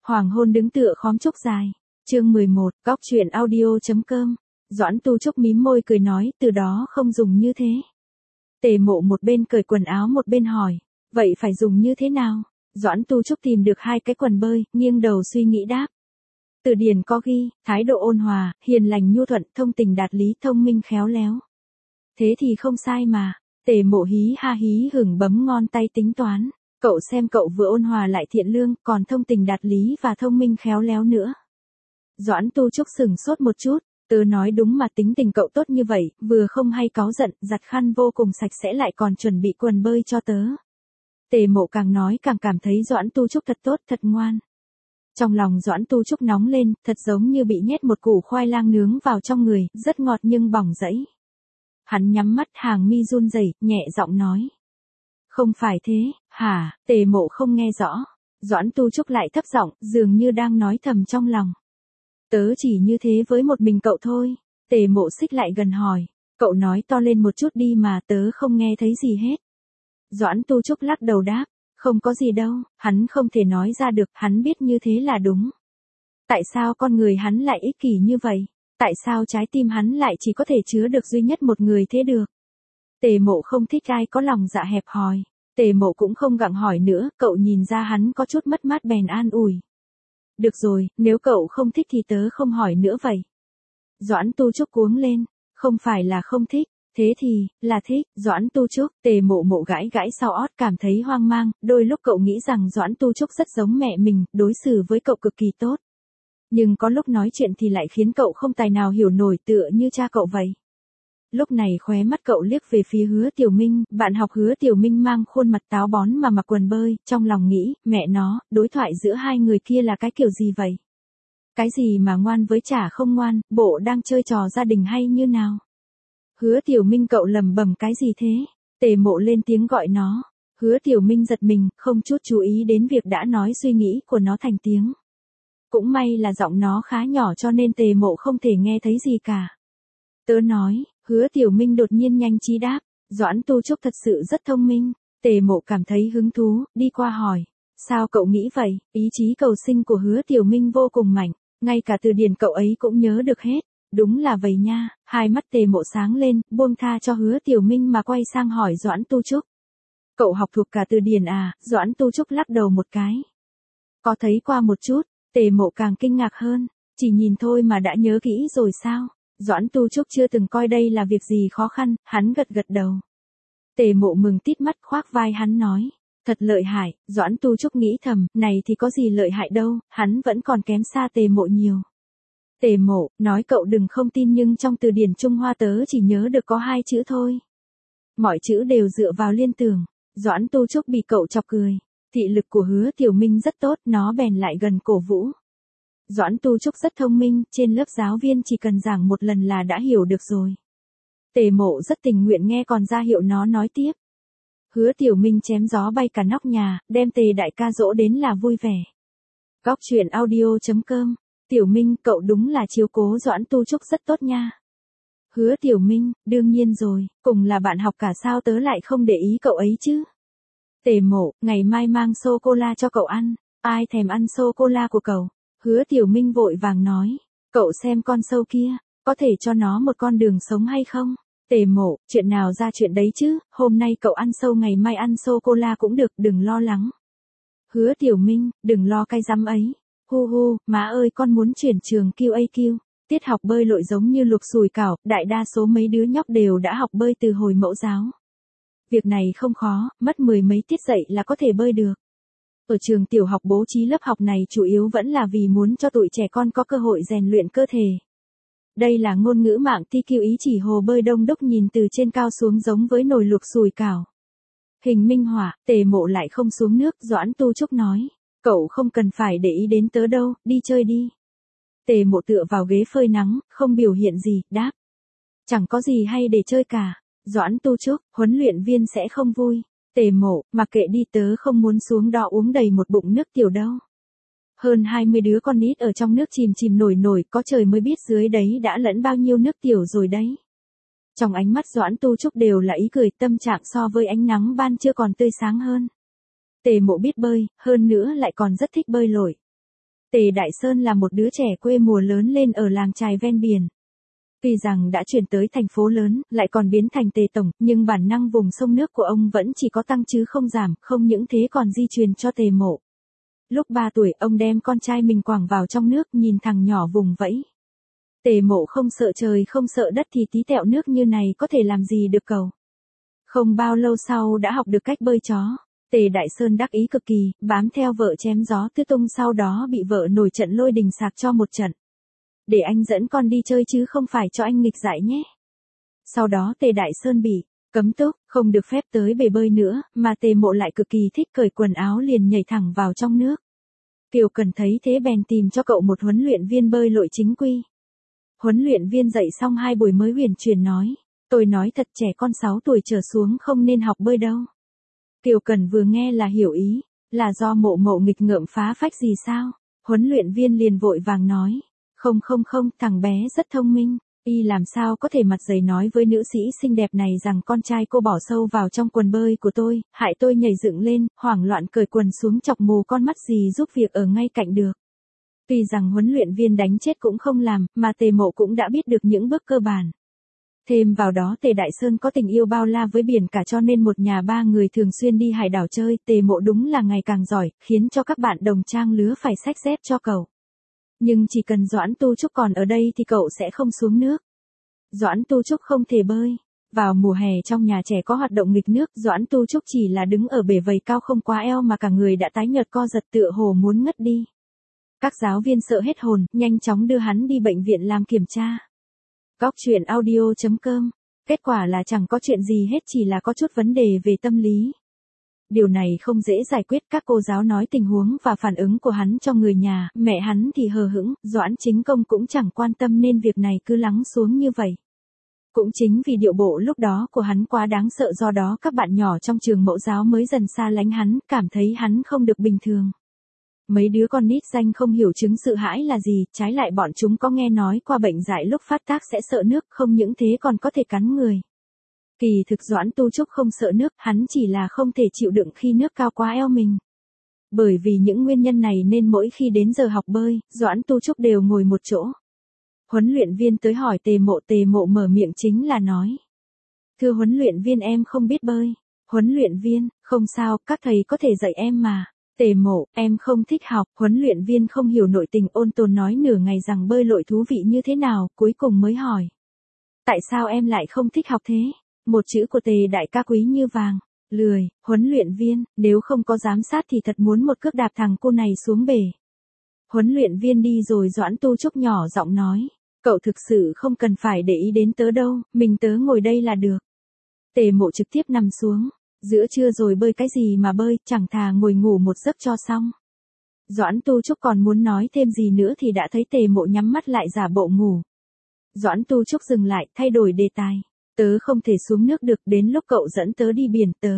Hoàng hôn đứng tựa khóm trúc dài. Chương 11, góc truyện audio.com. Doãn Tu Trúc mím môi cười nói, từ đó không dùng như thế. Tề Mộ một bên cởi quần áo một bên hỏi, vậy phải dùng như thế nào? Doãn Tu Trúc tìm được 2 cái quần bơi, nghiêng đầu suy nghĩ đáp. Từ điển có ghi, thái độ ôn hòa, hiền lành nhu thuận, thông tình đạt lý, thông minh khéo léo. Thế thì không sai mà. Tề Mộ hí ha hí hửng bấm ngón tay tính toán. Cậu xem cậu vừa ôn hòa lại thiện lương, còn thông tình đạt lý và thông minh khéo léo nữa. Doãn Tu Trúc sửng sốt một chút, tớ nói đúng mà, tính tình cậu tốt như vậy, vừa không hay cáu giận, giặt khăn vô cùng sạch sẽ lại còn chuẩn bị quần bơi cho tớ. Tề Mộ càng nói càng cảm thấy Doãn Tu Trúc thật tốt, thật ngoan. Trong lòng Doãn Tu Trúc nóng lên, thật giống như bị nhét một củ khoai lang nướng vào trong người, rất ngọt nhưng bỏng rẫy. Hắn nhắm mắt, hàng mi run rẩy, nhẹ giọng nói. Không phải thế, hả? Tề Mộ không nghe rõ. Doãn Tu Trúc lại thấp giọng, dường như đang nói thầm trong lòng. Tớ chỉ như thế với một mình cậu thôi. Tề Mộ xích lại gần hỏi. Cậu nói to lên một chút đi mà, tớ không nghe thấy gì hết. Doãn Tu Trúc lắc đầu đáp. Không có gì đâu, hắn không thể nói ra được, hắn biết như thế là đúng. Tại sao con người hắn lại ích kỷ như vậy? Tại sao trái tim hắn lại chỉ có thể chứa được duy nhất một người thế được? Tề Mộ không thích ai có lòng dạ hẹp hòi. Tề Mộ cũng không gặng hỏi nữa, cậu nhìn ra hắn có chút mất mát bèn an ủi. Được rồi, nếu cậu không thích thì tớ không hỏi nữa vậy. Doãn Tu Trúc cuống lên, không phải là không thích, thế thì, là thích. Doãn Tu Trúc, Tề Mộ gãi gãi sau ót cảm thấy hoang mang, đôi lúc cậu nghĩ rằng Doãn Tu Trúc rất giống mẹ mình, đối xử với cậu cực kỳ tốt. Nhưng có lúc nói chuyện thì lại khiến cậu không tài nào hiểu nổi, tựa như cha cậu vậy. Lúc này khóe mắt cậu liếc về phía Hứa Tiểu Minh, bạn học Hứa Tiểu Minh mang khuôn mặt táo bón mà mặc quần bơi, trong lòng nghĩ, mẹ nó, đối thoại giữa hai người kia là cái kiểu gì vậy? Cái gì mà ngoan với chả không ngoan, bộ đang chơi trò gia đình hay như nào? Hứa Tiểu Minh, cậu lẩm bẩm cái gì thế? Tề Mộ lên tiếng gọi nó. Hứa Tiểu Minh giật mình, không chút chú ý đến việc đã nói suy nghĩ của nó thành tiếng. Cũng may là giọng nó khá nhỏ cho nên Tề Mộ không thể nghe thấy gì cả. Tớ nói. Hứa Tiểu Minh đột nhiên nhanh trí đáp. Doãn Tu Trúc thật sự rất thông minh. Tề Mộ cảm thấy hứng thú, đi qua hỏi. Sao cậu nghĩ vậy? Ý chí cầu sinh của Hứa Tiểu Minh vô cùng mạnh. Ngay cả từ điển cậu ấy cũng nhớ được hết. Đúng là vậy nha. Hai mắt Tề Mộ sáng lên, buông tha cho Hứa Tiểu Minh mà quay sang hỏi Doãn Tu Trúc. Cậu học thuộc cả từ điển à? Doãn Tu Trúc lắc đầu một cái. Có thấy qua một chút. Tề Mộ càng kinh ngạc hơn. Chỉ nhìn thôi mà đã nhớ kỹ rồi sao? Doãn Tu Trúc chưa từng coi đây là việc gì khó khăn, hắn gật gật đầu. Tề Mộ mừng tít mắt khoác vai hắn nói. Thật lợi hại. Doãn Tu Trúc nghĩ thầm, này thì có gì lợi hại đâu, hắn vẫn còn kém xa Tề Mộ nhiều. Tề Mộ, nói cậu đừng không tin nhưng trong từ điển Trung Hoa tớ chỉ nhớ được có 2 chữ thôi. Mọi chữ đều dựa vào liên tưởng. Doãn Tu Trúc bị cậu chọc cười. Thị lực của Hứa Tiểu Minh rất tốt, nó bèn lại gần cổ vũ. Doãn Tu Trúc rất thông minh, trên lớp giáo viên chỉ cần giảng một lần là đã hiểu được rồi. Tề Mộ rất tình nguyện nghe còn ra hiệu nó nói tiếp. Hứa Tiểu Minh chém gió bay cả nóc nhà, đem Tề đại ca dỗ đến là vui vẻ. Góc truyện audio.com. Tiểu Minh, cậu đúng là chiếu cố Doãn Tu Trúc rất tốt nha. Hứa Tiểu Minh, đương nhiên rồi, cùng là bạn học cả sao tớ lại không để ý cậu ấy chứ. Tề Mộ, ngày mai mang sô-cô-la cho cậu ăn, ai thèm ăn sô-cô-la của cậu. Hứa Tiểu Minh vội vàng nói, cậu xem con sâu kia, có thể cho nó một con đường sống hay không? Tề Mộ, chuyện nào ra chuyện đấy chứ, hôm nay cậu ăn sâu ngày mai ăn sô-cô-la cũng được, đừng lo lắng. Hứa Tiểu Minh, đừng lo cái rắm ấy. Hu hu, má ơi con muốn chuyển trường QAQ. Tiết học bơi lội giống như luộc sùi cảo, đại đa số mấy đứa nhóc đều đã học bơi từ hồi mẫu giáo. Việc này không khó, mất 10 mấy tiết dạy là có thể bơi được. Ở trường tiểu học bố trí lớp học này chủ yếu vẫn là vì muốn cho tụi trẻ con có cơ hội rèn luyện cơ thể. Đây là ngôn ngữ mạng TQ ý chỉ hồ bơi đông đúc nhìn từ trên cao xuống giống với nồi luộc sùi cảo. Hình minh họa, Tề Mộ lại không xuống nước, Doãn Tu Trúc nói. Cậu không cần phải để ý đến tớ đâu, đi chơi đi. Tề Mộ tựa vào ghế phơi nắng, không biểu hiện gì, đáp. Chẳng có gì hay để chơi cả. Doãn Tu Trúc, huấn luyện viên sẽ không vui. Tề Mộ, mặc kệ đi, tớ không muốn xuống đó uống đầy một bụng nước tiểu đâu. Hơn 20 đứa con nít ở trong nước chìm nổi nổi, có trời mới biết dưới đấy đã lẫn bao nhiêu nước tiểu rồi đấy. Trong ánh mắt Doãn Tu Trúc đều là ý cười, tâm trạng so với ánh nắng ban trưa còn tươi sáng hơn. Tề Mộ biết bơi, hơn nữa lại còn rất thích bơi lội. Tề Đại Sơn là một đứa trẻ quê mùa lớn lên ở làng chài ven biển. Tuy rằng đã chuyển tới thành phố lớn, lại còn biến thành Tề Tổng, nhưng bản năng vùng sông nước của ông vẫn chỉ có tăng chứ không giảm, không những thế còn di truyền cho Tề Mộ. Lúc 3 tuổi, ông đem con trai mình quẳng vào trong nước, nhìn thằng nhỏ vùng vẫy. Tề Mộ không sợ trời không sợ đất thì tí tẹo nước như này có thể làm gì được cậu. Không bao lâu sau đã học được cách bơi chó. Tề Đại Sơn đắc ý cực kỳ, bám theo vợ chém gió tứ tung, sau đó bị vợ nổi trận lôi đình sạc cho một trận. Để anh dẫn con đi chơi chứ không phải cho anh nghịch dại nhé. Sau đó Tề Đại Sơn bị cấm túc, không được phép tới bể bơi nữa, mà Tề Mộ lại cực kỳ thích, cởi quần áo liền nhảy thẳng vào trong nước. Kiều Cần thấy thế bèn tìm cho cậu một huấn luyện viên bơi lội chính quy. Huấn luyện viên dạy xong 2 buổi mới huyền chuyển nói, tôi nói thật, trẻ con 6 tuổi trở xuống không nên học bơi đâu. Kiều Cần vừa nghe là hiểu ý, là do Mộ nghịch ngợm phá phách gì sao? Huấn luyện viên liền vội vàng nói, không, thằng bé rất thông minh. Y làm sao có thể mặt dày nói với nữ sĩ xinh đẹp này rằng con trai cô bỏ sâu vào trong quần bơi của tôi, hại tôi nhảy dựng lên, hoảng loạn cởi quần xuống chọc mù con mắt gì giúp việc ở ngay cạnh được. Tuy rằng huấn luyện viên đánh chết cũng không làm, mà Tề Mộ cũng đã biết được những bước cơ bản. Thêm vào đó Tề Đại Sơn có tình yêu bao la với biển cả, cho nên một nhà 3 người thường xuyên đi hải đảo chơi. Tề Mộ đúng là ngày càng giỏi, khiến cho các bạn đồng trang lứa phải xách dép cho cậu. Nhưng chỉ cần Doãn Tu Trúc còn ở đây thì cậu sẽ không xuống nước. Doãn Tu Trúc không thể bơi. Vào mùa hè trong nhà trẻ có hoạt động nghịch nước, Doãn Tu Trúc chỉ là đứng ở bể vầy cao không quá eo mà cả người đã tái nhợt co giật tựa hồ muốn ngất đi. Các giáo viên sợ hết hồn, nhanh chóng đưa hắn đi bệnh viện làm kiểm tra. Góc truyện audio.com. Kết quả là chẳng có chuyện gì hết, chỉ là có chút vấn đề về tâm lý. Điều này không dễ giải quyết, các cô giáo nói tình huống và phản ứng của hắn cho người nhà, mẹ hắn thì hờ hững, Doãn Chính Công cũng chẳng quan tâm nên việc này cứ lắng xuống như vậy. Cũng chính vì điệu bộ lúc đó của hắn quá đáng sợ, do đó các bạn nhỏ trong trường mẫu giáo mới dần xa lánh hắn, cảm thấy hắn không được bình thường. Mấy đứa con nít danh không hiểu chứng sợ hãi là gì, trái lại bọn chúng có nghe nói qua bệnh dại lúc phát tác sẽ sợ nước, không những thế còn có thể cắn người. Kỳ thực Doãn Tu Trúc không sợ nước, hắn chỉ là không thể chịu đựng khi nước cao quá eo mình. Bởi vì những nguyên nhân này nên mỗi khi đến giờ học bơi, Doãn Tu Trúc đều ngồi một chỗ. Huấn luyện viên tới hỏi Tề Mộ mở miệng chính là nói. Thưa huấn luyện viên, em không biết bơi. Huấn luyện viên, không sao, các thầy có thể dạy em mà. Tề Mộ, em không thích học. Huấn luyện viên không hiểu nội tình, ôn tồn nói nửa ngày rằng bơi lội thú vị như thế nào, cuối cùng mới hỏi. Tại sao em lại không thích học thế? Một chữ của Tề đại ca quý như vàng. Lười. Huấn luyện viên, nếu không có giám sát thì thật muốn một cước đạp thằng cô này xuống bể. Huấn luyện viên đi rồi Doãn Tu Trúc nhỏ giọng nói. Cậu thực sự không cần phải để ý đến tớ đâu, mình tớ ngồi đây là được. Tề Mộ trực tiếp nằm xuống. Giữa trưa rồi bơi cái gì mà bơi, chẳng thà ngồi ngủ một giấc cho xong. Doãn Tu Trúc còn muốn nói thêm gì nữa thì đã thấy Tề Mộ nhắm mắt lại giả bộ ngủ. Doãn Tu Trúc dừng lại, thay đổi đề tài. Tớ không thể xuống nước được, đến lúc cậu dẫn tớ đi biển tớ.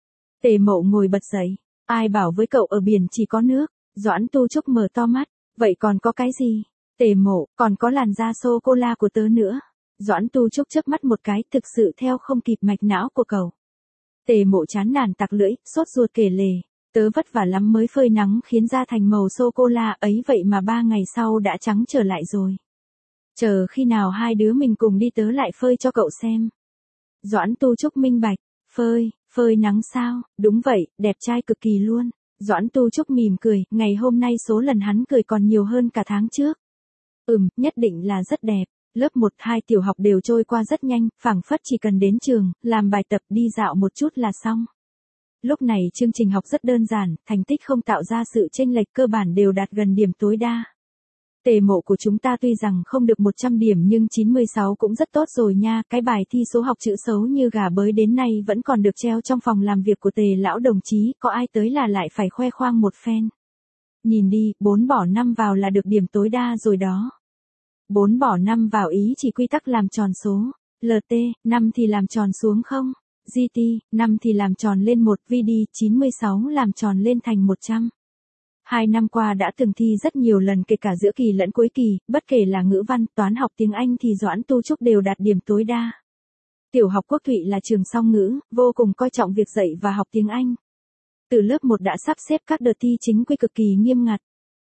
Tề Mộ ngồi bật dậy. Ai bảo với cậu ở biển chỉ có nước. Doãn Tu Trúc mở to mắt. Vậy còn có cái gì? Tề Mộ, còn có làn da sô-cô-la của tớ nữa. Doãn Tu Trúc chớp mắt một cái, thực sự theo không kịp mạch não của cậu. Tề Mộ chán nản tặc lưỡi, sốt ruột kể lể. Tớ vất vả lắm mới phơi nắng khiến da thành màu sô-cô-la ấy, vậy mà 3 ngày sau đã trắng trở lại rồi. Chờ khi nào hai đứa mình cùng đi tớ lại phơi cho cậu xem. Doãn Tu Trúc minh bạch. Phơi nắng sao? Đúng vậy, đẹp trai cực kỳ luôn. Doãn Tu Trúc mỉm cười, ngày hôm nay số lần hắn cười còn nhiều hơn cả tháng trước. Nhất định là rất đẹp. Lớp 1, 2 tiểu học đều trôi qua rất nhanh, phảng phất chỉ cần đến trường, làm bài tập, đi dạo một chút là xong. Lúc này chương trình học rất đơn giản, thành tích không tạo ra sự chênh lệch, cơ bản đều đạt gần điểm tối đa. Tề Mộ của chúng ta tuy rằng không được 100 điểm nhưng 96 cũng rất tốt rồi nha, cái bài thi số học chữ xấu như gà bới đến nay vẫn còn được treo trong phòng làm việc của Tề lão đồng chí, có ai tới là lại phải khoe khoang một phen. Nhìn đi, 4 bỏ 5 vào là được điểm tối đa rồi đó. 4 bỏ 5 vào ý chỉ quy tắc làm tròn số. LT, 5 thì làm tròn xuống không? GT, 5 thì làm tròn lên 1, VD, 96 làm tròn lên thành 100. 2 năm qua đã từng thi rất nhiều lần kể cả giữa kỳ lẫn cuối kỳ, bất kể là ngữ văn, toán học, tiếng Anh thì Doãn Tu Trúc đều đạt điểm tối đa. Tiểu học Quốc Thụy là trường song ngữ, vô cùng coi trọng việc dạy và học tiếng Anh. Từ lớp 1 đã sắp xếp các đợt thi chính quy cực kỳ nghiêm ngặt.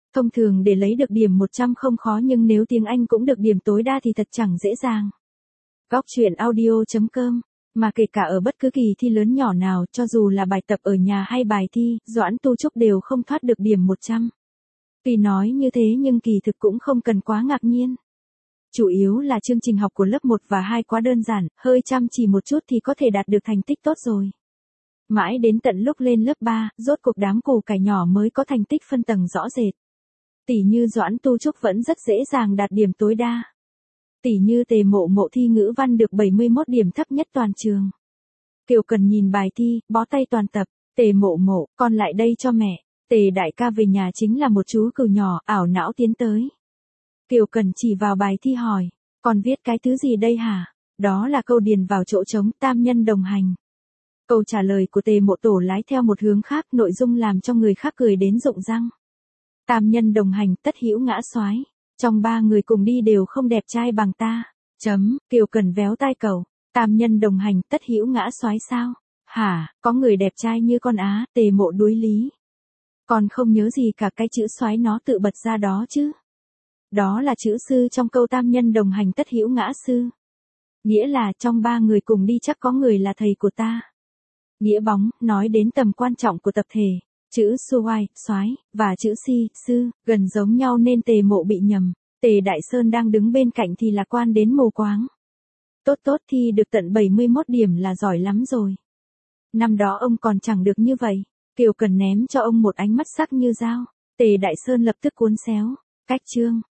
Thông thường để lấy được điểm 100 không khó nhưng nếu tiếng Anh cũng được điểm tối đa thì thật chẳng dễ dàng. Góc truyện audio.com. Mà kể cả ở bất cứ kỳ thi lớn nhỏ nào, cho dù là bài tập ở nhà hay bài thi, Doãn Tu Trúc đều không thoát được điểm 100. Tuy nói như thế nhưng kỳ thực cũng không cần quá ngạc nhiên. Chủ yếu là chương trình học của lớp 1 và 2 quá đơn giản, hơi chăm chỉ một chút thì có thể đạt được thành tích tốt rồi. Mãi đến tận lúc lên lớp 3, rốt cuộc đám củ cải nhỏ mới có thành tích phân tầng rõ rệt. Tỷ như Doãn Tu Trúc vẫn rất dễ dàng đạt điểm tối đa. Tỷ như Tề Mộ Mộ thi ngữ văn được 71 điểm thấp nhất toàn trường. Kiều Cần nhìn bài thi, bó tay toàn tập, Tề Mộ Mộ, con lại đây cho mẹ. Tề đại ca về nhà chính là một chú cừu nhỏ, ảo não tiến tới. Kiều Cần chỉ vào bài thi hỏi, con viết cái thứ gì đây hả? Đó là câu điền vào chỗ trống, tam nhân đồng hành. Câu trả lời của Tề Mộ Tổ lái theo một hướng khác, nội dung làm cho người khác cười đến rụng răng. Tam nhân đồng hành, tất hữu ngã soái. Trong 3 người cùng đi đều không đẹp trai bằng ta. Kiều Cần véo tai cầu. Tam nhân đồng hành, tất hữu ngã soái sao? Hả, có người đẹp trai như con á? Tề Mộ đuối lý. Con không nhớ gì cả, cái chữ soái nó tự bật ra đó chứ. Đó là chữ sư trong câu tam nhân đồng hành tất hữu ngã sư. Nghĩa là trong 3 người cùng đi chắc có người là thầy của ta. Nghĩa bóng, nói đến tầm quan trọng của tập thể. Chữ suai, soái và chữ si, sư, gần giống nhau nên Tề Mộ bị nhầm. Tề Đại Sơn đang đứng bên cạnh thì lạc quan đến mù quáng. Tốt thi được tận 71 điểm là giỏi lắm rồi. Năm đó ông còn chẳng được như vậy. Kiều Cần ném cho ông một ánh mắt sắc như dao. Tề Đại Sơn lập tức cuốn xéo. Cách chương.